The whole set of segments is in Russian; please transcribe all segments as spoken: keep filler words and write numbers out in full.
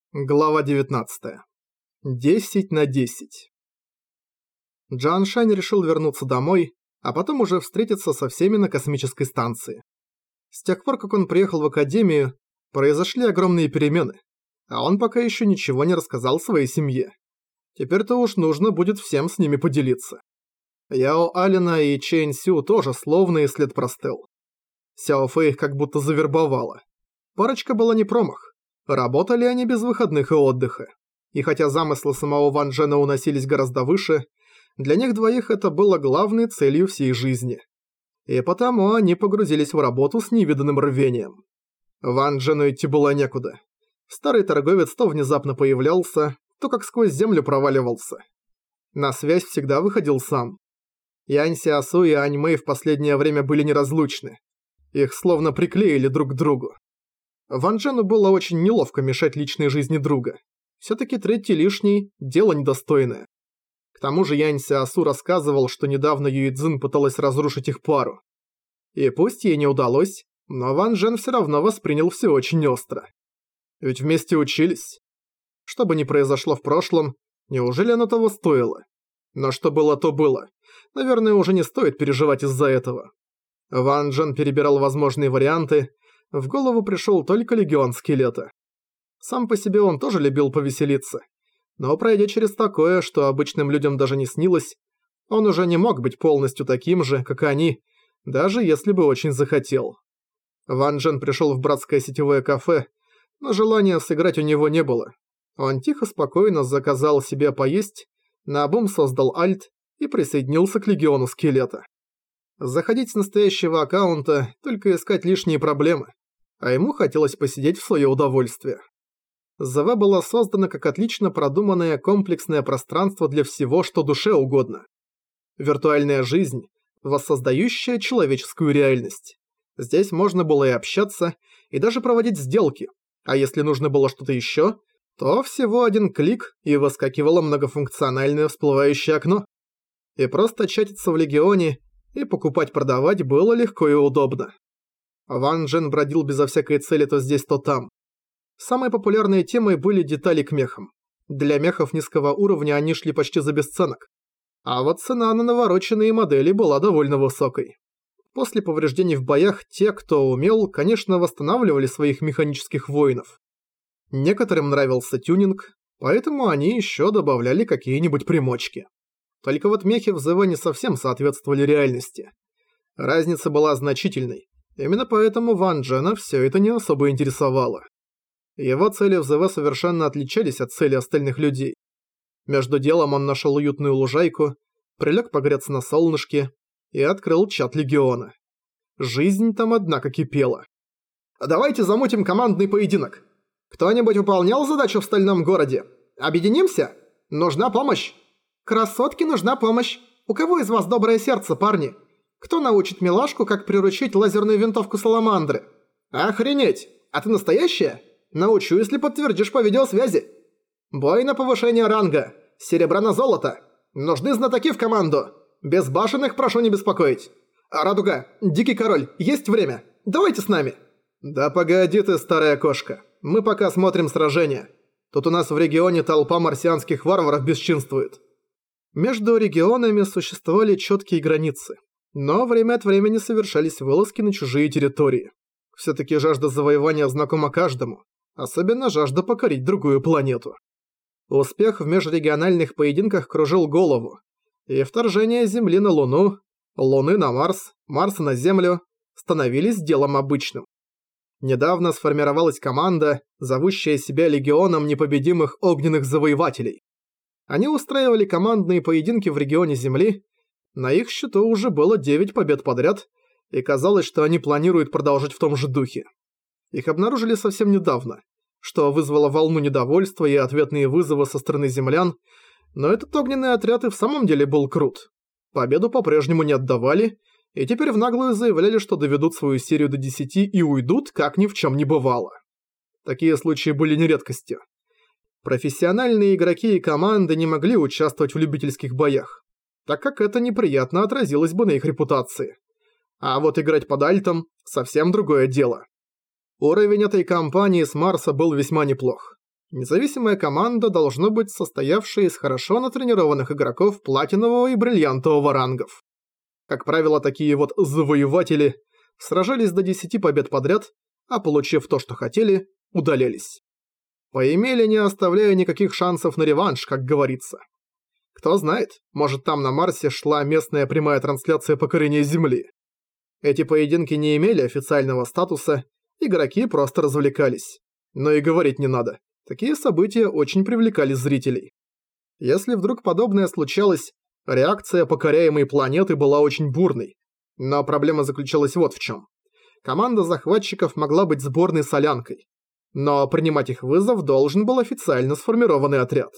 Глава девятнадцатая. десять на десять. Джан Шань решил вернуться домой, а потом уже встретиться со всеми на космической станции. С тех пор, как он приехал в академию, произошли огромные перемены, а он пока еще ничего не рассказал своей семье. Теперь-то уж нужно будет всем с ними поделиться. Яо Алина и Чэнь Сю тоже словно и след простыл. Сяо Фэй их как будто завербовала. Парочка была не промах. Работали они без выходных и отдыха. И хотя замыслы самого Ван Джена уносились гораздо выше, для них двоих это было главной целью всей жизни. И потому они погрузились в работу с невиданным рвением. Ван Джену идти было некуда. Старый торговец то внезапно появлялся, то как сквозь землю проваливался. На связь всегда выходил сам. Янь Сиасу и Ань Мэй в последнее время были неразлучны. Их словно приклеили друг к другу. Ван Джену было очень неловко мешать личной жизни друга. Всё-таки третий лишний – дело недостойное. К тому же Янь Сиасу рассказывал, что недавно Юй Цзин пыталась разрушить их пару. И пусть ей не удалось, но Ван Джен всё равно воспринял всё очень остро. Ведь вместе учились. Что бы ни произошло в прошлом, неужели оно того стоило? Но что было, то было. Наверное, уже не стоит переживать из-за этого. Ван Джен перебирал возможные варианты. В голову пришел только легион скелета. Сам по себе он тоже любил повеселиться. Но пройдя через такое, что обычным людям даже не снилось, он уже не мог быть полностью таким же, как они, даже если бы очень захотел. Ван Джен пришел в братское сетевое кафе, но желания сыграть у него не было. Он тихо-спокойно заказал себе поесть, наобум создал альт и присоединился к легиону скелета. Заходить с настоящего аккаунта, только искать лишние проблемы. А ему хотелось посидеть в своё удовольствие. ЗВ была создана как отлично продуманное комплексное пространство для всего, что душе угодно. Виртуальная жизнь, воссоздающая человеческую реальность. Здесь можно было и общаться, и даже проводить сделки. А если нужно было что-то ещё, то всего один клик, и выскакивало многофункциональное всплывающее окно. И просто чатиться в легионе и покупать-продавать было легко и удобно. Ван Джен бродил безо всякой цели то здесь, то там. Самой популярной темой были детали к мехам. Для мехов низкого уровня они шли почти за бесценок. А вот цена на навороченные модели была довольно высокой. После повреждений в боях те, кто умел, конечно, восстанавливали своих механических воинов. Некоторым нравился тюнинг, поэтому они еще добавляли какие-нибудь примочки. Только вот мехи в ЗВ не совсем соответствовали реальности. Разница была значительной. Именно поэтому Ван Джена все это не особо интересовало. Его цели в ЗВ совершенно отличались от цели остальных людей. Между делом он нашел уютную лужайку, прилег погреться на солнышке и открыл чат легиона. Жизнь там, однако, кипела. «Давайте замутим командный поединок. Кто-нибудь выполнял задачу в Стальном городе? Объединимся? Нужна помощь. Красотке нужна помощь. У кого из вас доброе сердце, парни? Кто научит милашку, как приручить лазерную винтовку Саламандры? Охренеть! А ты настоящая? Научу, если подтвердишь по видеосвязи. Бой на повышение ранга. Серебра на золото. Нужны знатоки в команду. Безбашенных прошу не беспокоить. Радуга, Дикий Король, есть время? Давайте с нами. Да погоди ты, старая кошка. Мы пока смотрим сражение. Тут у нас в регионе толпа марсианских варваров бесчинствует. Между регионами существовали четкие границы. Но время от времени совершались вылазки на чужие территории. Всё-таки жажда завоевания знакома каждому, особенно жажда покорить другую планету. Успех в межрегиональных поединках кружил голову, и вторжение Земли на Луну, Луны на Марс, Марса на Землю становились делом обычным. Недавно сформировалась команда, зовущая себя Легионом Непобедимых Огненных Завоевателей. Они устраивали командные поединки в регионе Земли. На их счету уже было девять побед подряд, и казалось, что они планируют продолжить в том же духе. Их обнаружили совсем недавно, что вызвало волну недовольства и ответные вызовы со стороны землян, но этот огненный отряд и в самом деле был крут. Победу по-прежнему не отдавали, и теперь в наглую заявляли, что доведут свою серию до десяти и уйдут, как ни в чем не бывало. Такие случаи были не редкостью. Профессиональные игроки и команды не могли участвовать в любительских боях, так как это неприятно отразилось бы на их репутации. А вот играть под альтом – совсем другое дело. Уровень этой кампании с Марса был весьма неплох. Независимая команда должна быть состоявшая из хорошо натренированных игроков платинового и бриллиантового рангов. Как правило, такие вот завоеватели сражались до десяти побед подряд, а получив то, что хотели, удалялись. Поимели, не оставляя никаких шансов на реванш, как говорится. Кто знает, может там на Марсе шла местная прямая трансляция покорения Земли. Эти поединки не имели официального статуса, игроки просто развлекались. Но и говорить не надо. Такие события очень привлекали зрителей. Если вдруг подобное случалось, реакция покоряемой планеты была очень бурной. Но проблема заключалась вот в чем. Команда захватчиков могла быть сборной солянкой. Но принимать их вызов должен был официально сформированный отряд.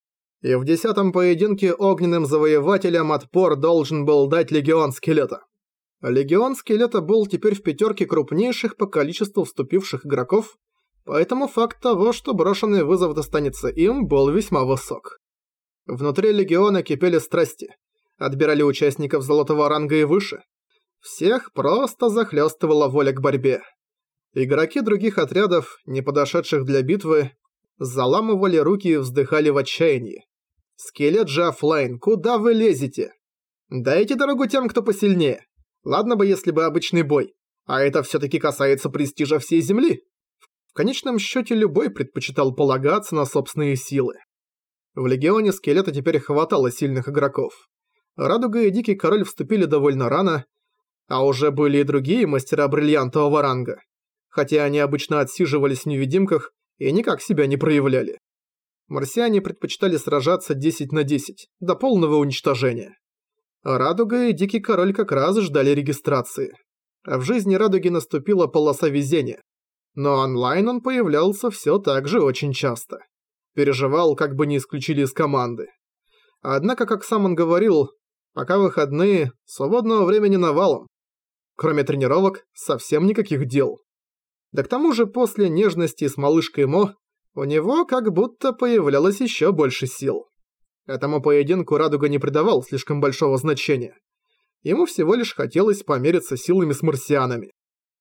И в десятом поединке огненным завоевателям отпор должен был дать Легион Скелета. Легион Скелета был теперь в пятерке крупнейших по количеству вступивших игроков, поэтому факт того, что брошенный вызов достанется им, был весьма высок. Внутри Легиона кипели страсти, отбирали участников золотого ранга и выше. Всех просто захлёстывала воля к борьбе. Игроки других отрядов, не подошедших для битвы, заламывали руки и вздыхали в отчаянии. Скелет же оффлайн, куда вы лезете? Дайте дорогу тем, кто посильнее. Ладно бы, если бы обычный бой, а это всё-таки касается престижа всей Земли. В конечном счёте любой предпочитал полагаться на собственные силы. В Легионе Скелета теперь хватало сильных игроков. Радуга и Дикий Король вступили довольно рано, а уже были и другие мастера бриллиантового ранга, хотя они обычно отсиживались в невидимках и никак себя не проявляли. Марсиане предпочитали сражаться десять на десять, до полного уничтожения. Радуга и Дикий Король как раз ждали регистрации. А в жизни Радуги наступила полоса везения. Но онлайн он появлялся все так же очень часто. Переживал, как бы не исключили из команды. Однако, как сам он говорил, пока выходные, свободного времени навалом. Кроме тренировок, совсем никаких дел. Да к тому же после нежности с малышкой Мо, у него как будто появлялось еще больше сил. Этому поединку Радуга не придавал слишком большого значения. Ему всего лишь хотелось помериться силами с марсианами.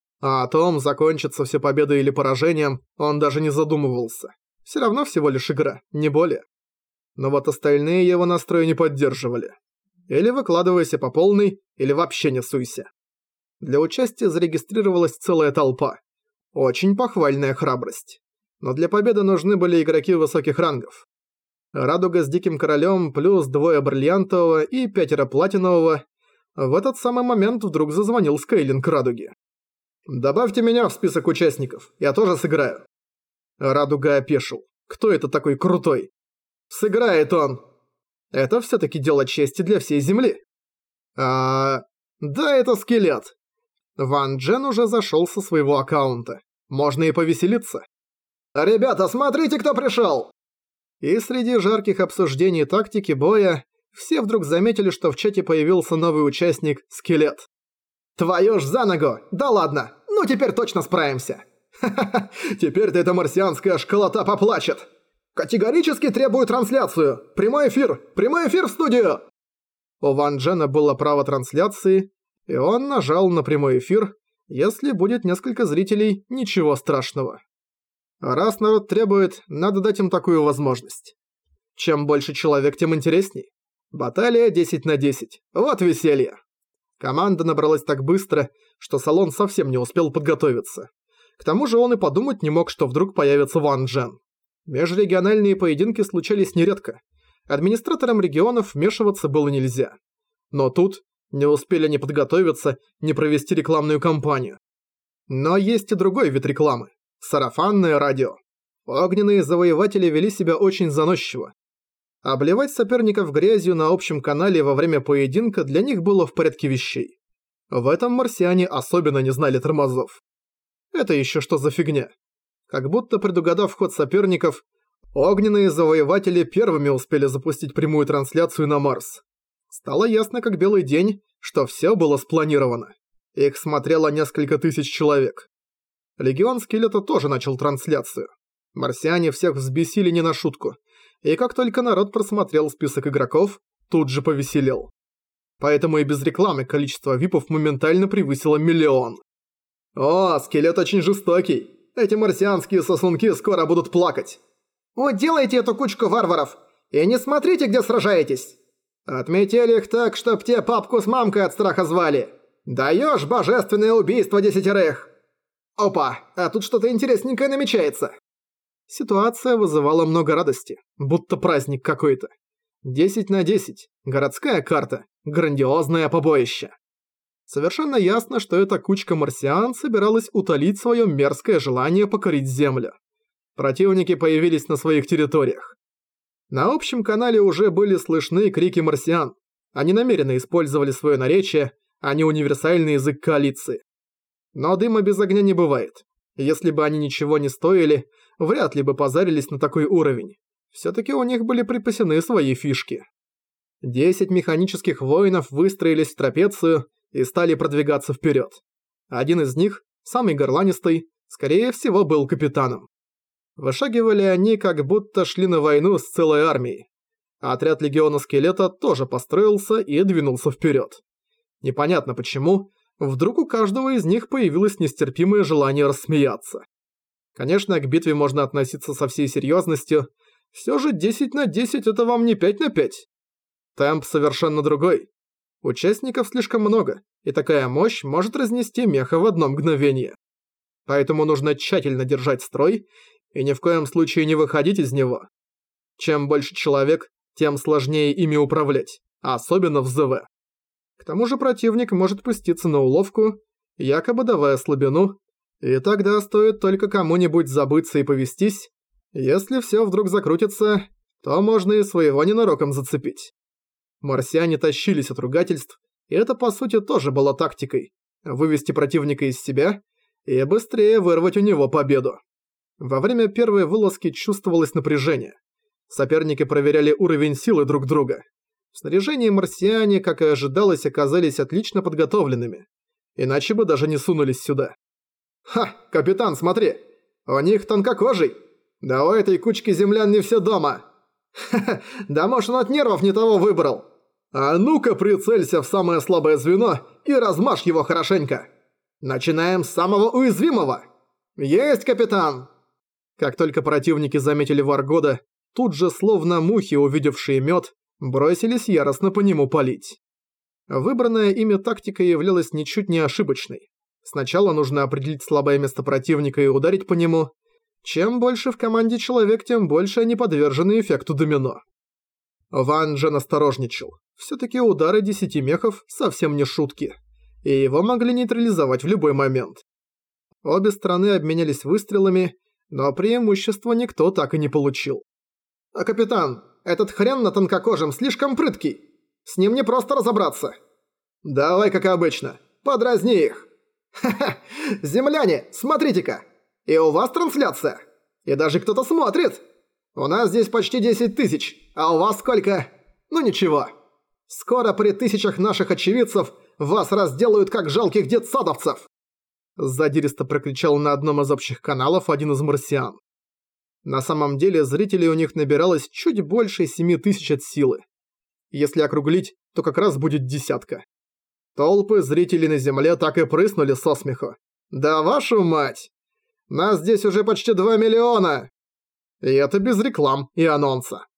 А о том, закончится все победой или поражением, он даже не задумывался. Все равно всего лишь игра, не более. Но вот остальные его настрой не поддерживали. Или выкладывайся по полной, или вообще не суйся. Для участия зарегистрировалась целая толпа. Очень похвальная храбрость. Но для победы нужны были игроки высоких рангов. Радуга с Диким Королем плюс двое бриллиантового и пятеро платинового. В этот самый момент вдруг зазвонил Скейлинг Радуги. «Добавьте меня в список участников, я тоже сыграю». Радуга опешил. Кто это такой крутой? Сыграет он! Это все-таки дело чести для всей Земли. А... Да, это Скелет. Ван Джен уже зашел со своего аккаунта. Можно и повеселиться. «Ребята, смотрите, кто пришел!» И среди жарких обсуждений тактики боя все вдруг заметили, что в чате появился новый участник – Скелет. «Твою ж за ногу! Да ладно! Ну теперь точно справимся!» «Ха-ха-ха! Теперь-то эта марсианская школота поплачет!» «Категорически требую трансляцию! Прямой эфир! Прямой эфир в студию!» У Ван Джена было право трансляции, и он нажал на прямой эфир. Если будет несколько зрителей, ничего страшного. Раз народ требует, надо дать им такую возможность. Чем больше человек, тем интересней. Баталия десять на десять. Вот веселье. Команда набралась так быстро, что салон совсем не успел подготовиться. К тому же он и подумать не мог, что вдруг появится Ван Джен. Межрегиональные поединки случались нередко. Администраторам регионов вмешиваться было нельзя. Но тут не успели ни подготовиться, ни провести рекламную кампанию. Но есть и другой вид рекламы. Сарафанное радио. Огненные завоеватели вели себя очень заносчиво. Обливать соперников грязью на общем канале во время поединка для них было в порядке вещей. В этом марсиане особенно не знали тормозов. Это еще что за фигня? Как будто предугадав ход соперников, огненные завоеватели первыми успели запустить прямую трансляцию на Марс. Стало ясно как белый день, что все было спланировано. Их смотрело несколько тысяч человек. Легион Скелета тоже начал трансляцию. Марсиане всех взбесили не на шутку, и как только народ просмотрел список игроков, тут же повеселел. Поэтому и без рекламы количество випов моментально превысило миллион. «О, Скелет очень жестокий! Эти марсианские сосунки скоро будут плакать! Уделайте эту кучку варваров! И не смотрите, где сражаетесь! Отметили их так, чтоб те папку с мамкой от страха звали! Даёшь божественное убийство десятерых! Опа, а тут что-то интересненькое намечается!» Ситуация вызывала много радости, будто праздник какой-то. десять на десять. Городская карта. Грандиозное побоище. Совершенно ясно, что эта кучка марсиан собиралась утолить свое мерзкое желание покорить Землю. Противники появились на своих территориях. На общем канале уже были слышны крики марсиан. Они намеренно использовали свое наречие, а не универсальный язык коалиции. Но дыма без огня не бывает. Если бы они ничего не стоили, вряд ли бы позарились на такой уровень. Всё-таки у них были припасены свои фишки. Десять механических воинов выстроились в трапецию и стали продвигаться вперед. Один из них, самый горланистый, скорее всего был капитаном. Вышагивали они, как будто шли на войну с целой армией. А отряд легиона скелета тоже построился и двинулся вперед. Непонятно почему, вдруг у каждого из них появилось нестерпимое желание рассмеяться. Конечно, к битве можно относиться со всей серьезностью, все же десять на десять это вам не пять на пять. Темп совершенно другой. Участников слишком много, и такая мощь может разнести меха в одно мгновение. Поэтому нужно тщательно держать строй и ни в коем случае не выходить из него. Чем больше человек, тем сложнее ими управлять, особенно в ЗВ. К тому же противник может пуститься на уловку, якобы давая слабину, и тогда стоит только кому-нибудь забыться и повестись. Если все вдруг закрутится, то можно и своего ненароком зацепить. Марсиане тащились от ругательств, и это по сути тоже было тактикой – вывести противника из себя и быстрее вырвать у него победу. Во время первой вылазки чувствовалось напряжение. Соперники проверяли уровень силы друг друга. В снаряжении марсиане, как и ожидалось, оказались отлично подготовленными. Иначе бы даже не сунулись сюда. «Ха, капитан, смотри! У них тонкокожий! Да у этой кучки землян не все дома! Ха-ха, да может он от нервов не того выбрал! А ну-ка прицелься в самое слабое звено и размажь его хорошенько! Начинаем с самого уязвимого! Есть, капитан!» Как только противники заметили Варгода, тут же, словно мухи, увидевшие мед, бросились яростно по нему палить. Выбранная ими тактика являлась ничуть не ошибочной. Сначала нужно определить слабое место противника и ударить по нему. Чем больше в команде человек, тем больше они подвержены эффекту домино. Ван Джен осторожничал. Всё-таки удары десяти мехов совсем не шутки, и его могли нейтрализовать в любой момент. Обе стороны обменялись выстрелами, но преимущества никто так и не получил. «А капитан, этот хрен на тонкокожем слишком прыткий. С ним не просто разобраться. Давай, как обычно, подразни их. Ха-ха, земляне, смотрите-ка. И у вас трансляция. И даже кто-то смотрит. У нас здесь почти десять тысяч, а у вас сколько? Ну ничего. Скоро при тысячах наших очевидцев вас разделают как жалких детсадовцев!» Задиристо прокричал на одном из общих каналов один из марсиан. На самом деле зрителей у них набиралось чуть больше семи тысяч от силы. Если округлить, то как раз будет десятка. Толпы зрителей на земле так и прыснули со смеху. «Да вашу мать! Нас здесь уже почти два миллиона!» И это без реклам и анонса.